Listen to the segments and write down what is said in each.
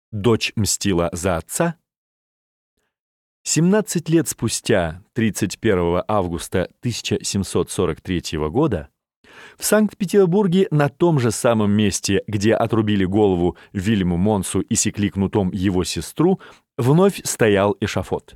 Дочь мстила за отца? 17 лет спустя, 31 августа 1743 года, в Санкт-Петербурге на том же самом месте, где отрубили голову Вильяму Монсу и секли кнутом его сестру, вновь стоял эшафот.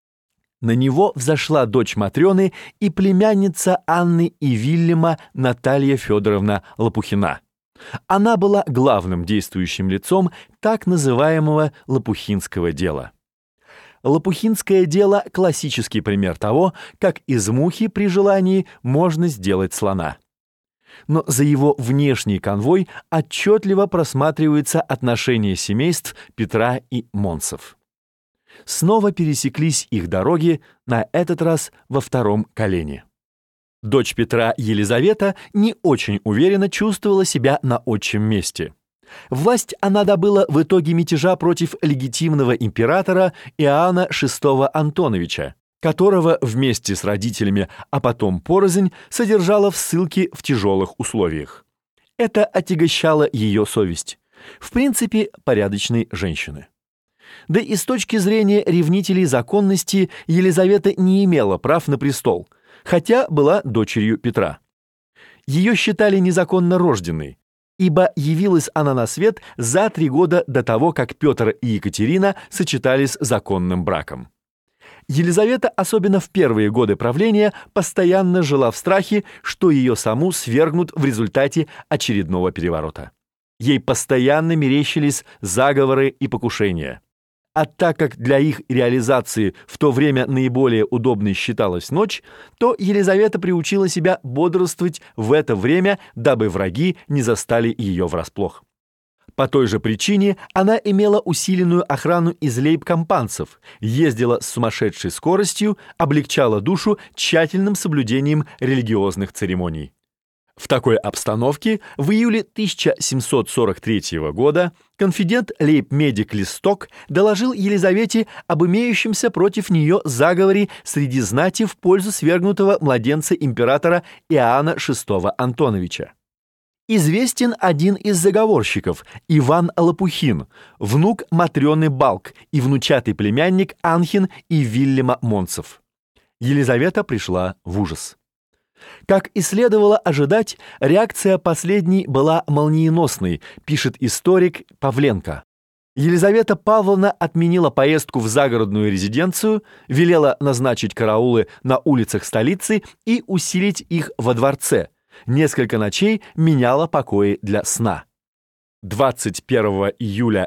На него взошла дочь Матрёны и племянница Анны и Вильяма Наталья Федоровна Лопухина. Она была главным действующим лицом так называемого Лопухинского дела. Лопухинское дело – классический пример того, как из мухи при желании можно сделать слона. Но за его внешний конвой отчетливо просматриваются отношения семейств Петра и Монсов. Снова пересеклись их дороги, на этот раз во втором колене. Дочь Петра Елизавета не очень уверенно чувствовала себя на отчим месте. Власть она добыла в итоге мятежа против легитимного императора Иоанна VI Антоновича, которого вместе с родителями, а потом порознь, содержала в ссылке в тяжелых условиях. Это отягощало ее совесть. В принципе, порядочной женщины. Да и с точки зрения ревнителей законности Елизавета не имела прав на престол, хотя была дочерью Петра. Ее считали незаконно рожденной, ибо явилась она на свет за 3 года до того, как Петр и Екатерина сочетались законным браком. Елизавета, особенно в первые годы правления, постоянно жила в страхе, что ее саму свергнут в результате очередного переворота. Ей постоянно мерещились заговоры и покушения. А так как для их реализации в то время наиболее удобной считалась ночь, то Елизавета приучила себя бодрствовать в это время, дабы враги не застали ее врасплох. По той же причине она имела усиленную охрану из лейб-компанцев, ездила с сумасшедшей скоростью, облегчала душу тщательным соблюдением религиозных церемоний. В такой обстановке в июле 1743 года конфидент лейб-медик Листок доложил Елизавете об имеющемся против нее заговоре среди знати в пользу свергнутого младенца императора Иоанна VI Антоновича. Известен один из заговорщиков, Иван Лопухин, внук Матрёны Балк и внучатый племянник Анхин и Вильяма Монсов. Елизавета пришла в ужас. Как и следовало ожидать, реакция последней была молниеносной, пишет историк Павленко. Елизавета Павловна отменила поездку в загородную резиденцию, велела назначить караулы на улицах столицы и усилить их во дворце. Несколько ночей меняла покои для сна. 21 июля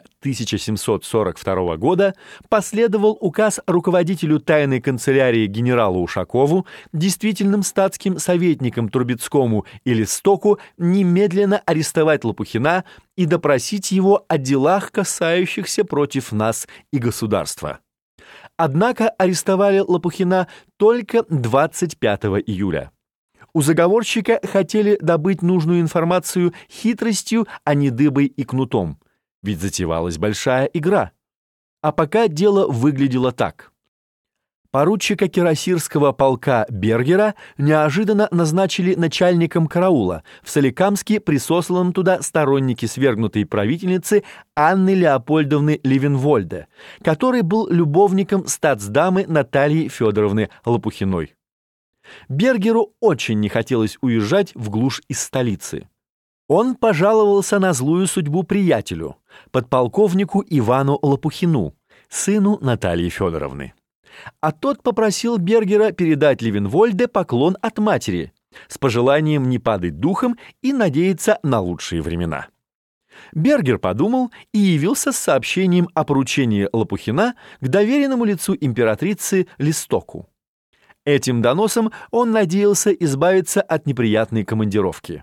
1742 года последовал указ руководителю тайной канцелярии генералу Ушакову, действительным статским советникам Трубецкому и Листоку немедленно арестовать Лопухина и допросить его о делах, касающихся против нас и государства. Однако арестовали Лопухина только 25 июля. У заговорщика хотели добыть нужную информацию хитростью, а не дыбой и кнутом. Ведь затевалась большая игра. А пока дело выглядело так. Поручика кирасирского полка Бергера неожиданно назначили начальником караула, в Соликамске присосланном туда сторонники свергнутой правительницы Анны Леопольдовны Левенвольде, который был любовником статсдамы Натальи Федоровны Лопухиной. Бергеру очень не хотелось уезжать в глушь из столицы. Он пожаловался на злую судьбу приятелю, подполковнику Ивану Лопухину, сыну Натальи Федоровны. А тот попросил Бергера передать Левенвольде поклон от матери, с пожеланием не падать духом и надеяться на лучшие времена. Бергер подумал и явился с сообщением о поручении Лопухина к доверенному лицу императрицы Листоку. Этим доносом он надеялся избавиться от неприятной командировки.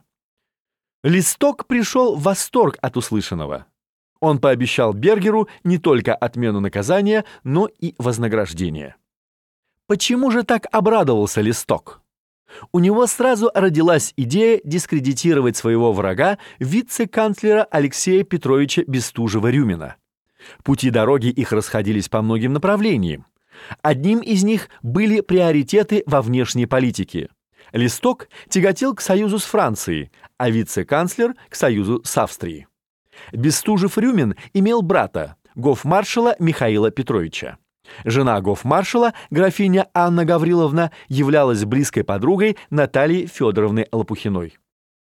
Листок пришел в восторг от услышанного. Он пообещал Бергеру не только отмену наказания, но и вознаграждение. Почему же так обрадовался Листок? У него сразу родилась идея дискредитировать своего врага, вице-канцлера Алексея Петровича Бестужева-Рюмина. Пути дороги их расходились по многим направлениям. Одним из них были приоритеты во внешней политике. Листок тяготел к союзу с Францией, а вице-канцлер – к союзу с Австрией. Бестужев-Рюмин имел брата, гофмаршала Михаила Петровича. Жена гофмаршала, графиня Анна Гавриловна, являлась близкой подругой Натальи Федоровны Лопухиной.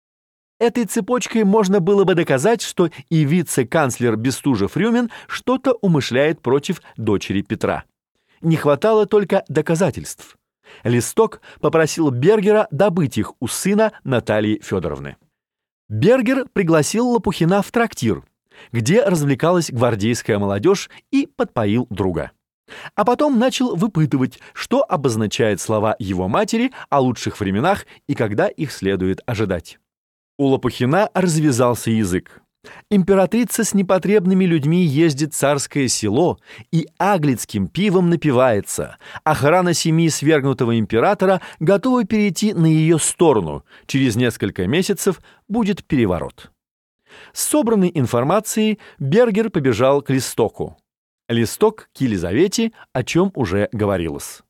Этой цепочкой можно было бы доказать, что и вице-канцлер Бестужев-Рюмин что-то умышляет против дочери Петра. Не хватало только доказательств. Листок попросил Бергера добыть их у сына Натальи Федоровны. Бергер пригласил Лопухина в трактир, где развлекалась гвардейская молодежь, и подпоил друга. А потом начал выпытывать, что обозначают слова его матери о лучших временах и когда их следует ожидать. У Лопухина развязался язык. Императрица с непотребными людьми ездит в царское село и аглицким пивом напивается. Охрана семьи свергнутого императора готова перейти на ее сторону. Через несколько месяцев будет переворот. С собранной информацией Бергер побежал к Листоку. Листок к Елизавете, о чем уже говорилось.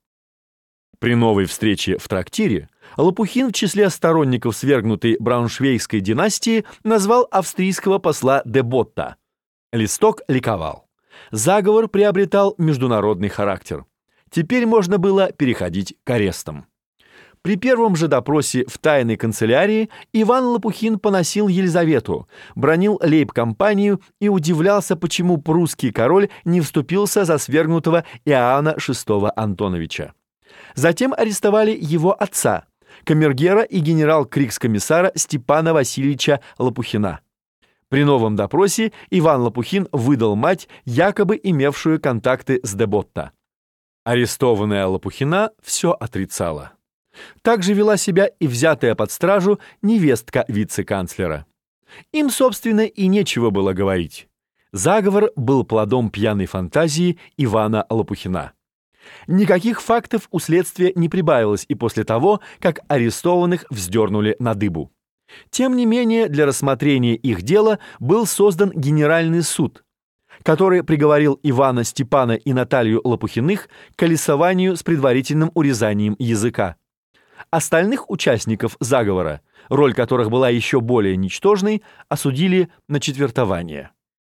При новой встрече в трактире Лопухин в числе сторонников свергнутой Брауншвейгской династии назвал австрийского посла де Ботта. Листок ликовал. Заговор приобретал международный характер. Теперь можно было переходить к арестам. При первом же допросе в тайной канцелярии Иван Лопухин поносил Елизавету, бранил лейб-компанию и удивлялся, почему прусский король не вступился за свергнутого Иоанна VI Антоновича. Затем арестовали его отца, камергера и генерал-крикскомиссара Степана Васильевича Лопухина. При новом допросе Иван Лопухин выдал мать, якобы имевшую контакты с де Ботта. Арестованная Лопухина все отрицала. Так же вела себя и взятая под стражу невестка вице-канцлера. Им, собственно, и нечего было говорить. Заговор был плодом пьяной фантазии Ивана Лопухина. Никаких фактов у следствия не прибавилось и после того, как арестованных вздернули на дыбу. Тем не менее, для рассмотрения их дела был создан Генеральный суд, который приговорил Ивана, Степана и Наталью Лопухиных к колесованию с предварительным урезанием языка. Остальных участников заговора, роль которых была еще более ничтожной, осудили на четвертование.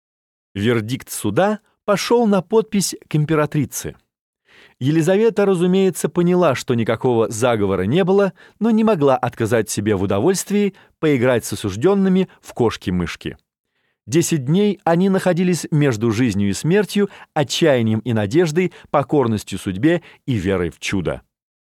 Вердикт суда пошел на подпись к императрице. Елизавета, разумеется, поняла, что никакого заговора не было, но не могла отказать себе в удовольствии поиграть с осужденными в кошки-мышки. 10 дней они находились между жизнью и смертью, отчаянием и надеждой, покорностью судьбе и верой в чудо.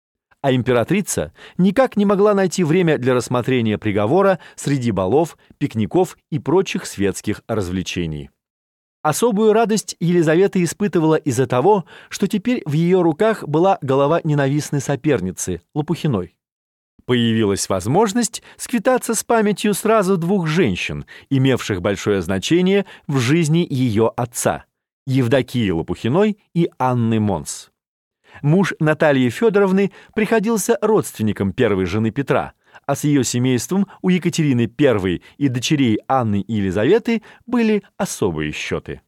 А императрица никак не могла найти время для рассмотрения приговора среди балов, пикников и прочих светских развлечений. Особую радость Елизавета испытывала из-за того, что теперь в ее руках была голова ненавистной соперницы, Лопухиной. Появилась возможность сквитаться с памятью сразу 2 женщин, имевших большое значение в жизни ее отца, Евдокии Лопухиной и Анны Монс. Муж Натальи Федоровны приходился родственником первой жены Петра, а с ее семейством у Екатерины I и дочерей Анны и Елизаветы были особые счеты.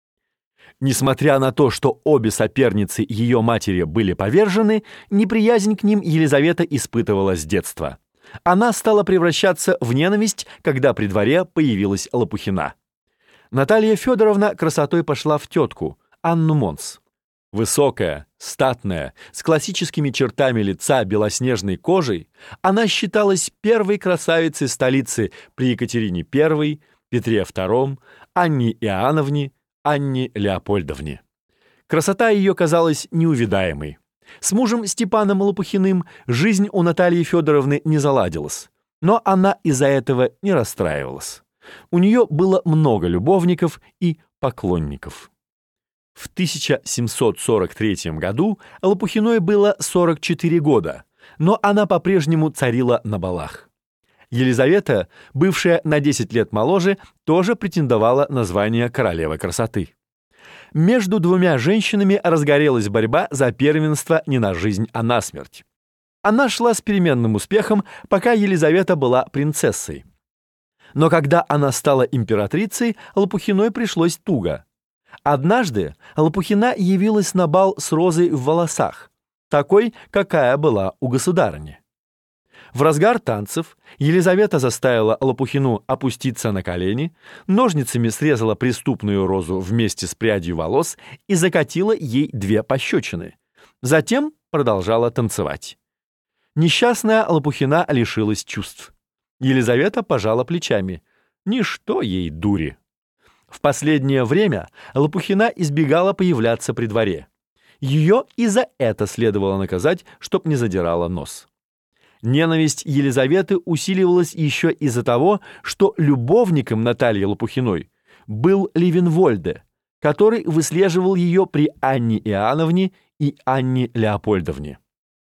Несмотря на то, что обе соперницы ее матери были повержены, неприязнь к ним Елизавета испытывала с детства. Она стала превращаться в ненависть, когда при дворе появилась Лопухина. Наталья Федоровна красотой пошла в тетку, Анну Монс. Высокая, статная, с классическими чертами лица, белоснежной кожей, она считалась первой красавицей столицы при Екатерине I, Петре II, Анне Иоанновне, Анне Леопольдовне. Красота ее казалась неувидаемой. С мужем Степаном Лопухиным жизнь у Натальи Федоровны не заладилась, но она из-за этого не расстраивалась. У нее было много любовников и поклонников. В 1743 году Лопухиной было 44 года, но она по-прежнему царила на балах. Елизавета, бывшая на 10 лет моложе, тоже претендовала на звание королевы красоты. Между 2 женщинами разгорелась борьба за первенство не на жизнь, а на смерть. Она шла с переменным успехом, пока Елизавета была принцессой. Но когда она стала императрицей, Лопухиной пришлось туго. Однажды Лопухина явилась на бал с розой в волосах, такой, какая была у государыни. В разгар танцев Елизавета заставила Лопухину опуститься на колени, ножницами срезала преступную розу вместе с прядью волос и закатила ей 2 пощечины. Затем продолжала танцевать. Несчастная Лопухина лишилась чувств. Елизавета пожала плечами. Ничто ей дури. В последнее время Лопухина избегала появляться при дворе. Ее и за это следовало наказать, чтоб не задирала нос. Ненависть Елизаветы усиливалась еще из-за того, что любовником Натальи Лопухиной был Ливенвольде, который выслеживал ее при Анне Иоанновне и Анне Леопольдовне.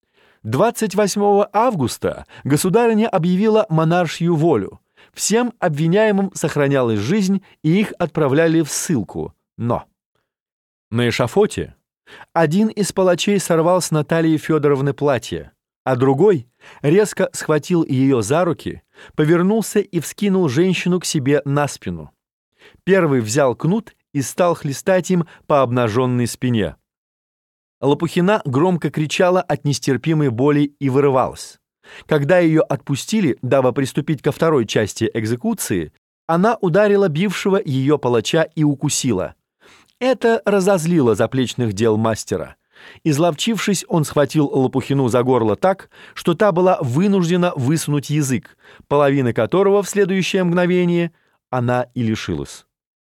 28 августа государыня объявила монаршью волю. Всем обвиняемым сохранялась жизнь, и их отправляли в ссылку. Но на эшафоте один из палачей сорвал с Натальи Федоровны платье, а другой резко схватил ее за руки, повернулся и вскинул женщину к себе на спину. Первый взял кнут и стал хлестать им по обнаженной спине. Лопухина громко кричала от нестерпимой боли и вырывалась. Когда ее отпустили, дабы приступить ко второй части экзекуции, она ударила бившего ее палача и укусила. Это разозлило заплечных дел мастера. Изловчившись, он схватил Лопухину за горло так, что та была вынуждена высунуть язык, половины которого в следующее мгновение она и лишилась.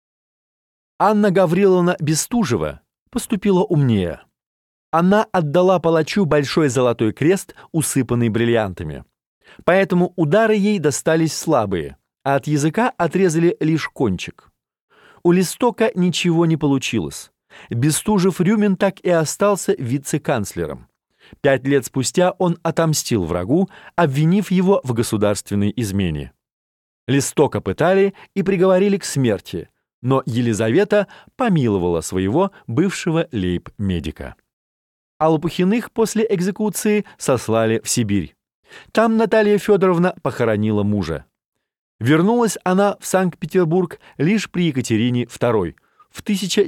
Анна Гавриловна Бестужева поступила умнее. Она отдала палачу большой золотой крест, усыпанный бриллиантами. Поэтому удары ей достались слабые, а от языка отрезали лишь кончик. У Листока ничего не получилось. Бестужев-Рюмин так и остался вице-канцлером. 5 лет спустя он отомстил врагу, обвинив его в государственной измене. Листока пытали и приговорили к смерти, но Елизавета помиловала своего бывшего лейб-медика. А Лопухиных после экзекуции сослали в Сибирь. Там Наталья Федоровна похоронила мужа. Вернулась она в Санкт-Петербург лишь при Екатерине II в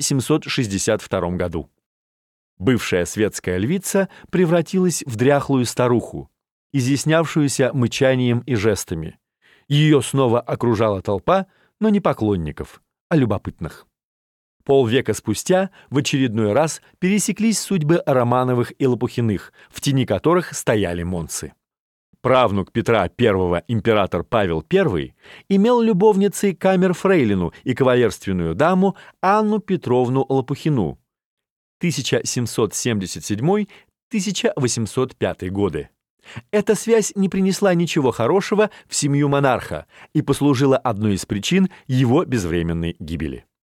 1762 году. Бывшая светская львица превратилась в дряхлую старуху, изъяснявшуюся мычанием и жестами. Ее снова окружала толпа, но не поклонников, а любопытных. Полвека спустя в очередной раз пересеклись судьбы Романовых и Лопухиных, в тени которых стояли монсы. Правнук Петра I, император Павел I, имел любовницей камерфрейлину и кавалерственную даму Анну Петровну Лопухину 1777-1805 годы. Эта связь не принесла ничего хорошего в семью монарха и послужила одной из причин его безвременной гибели.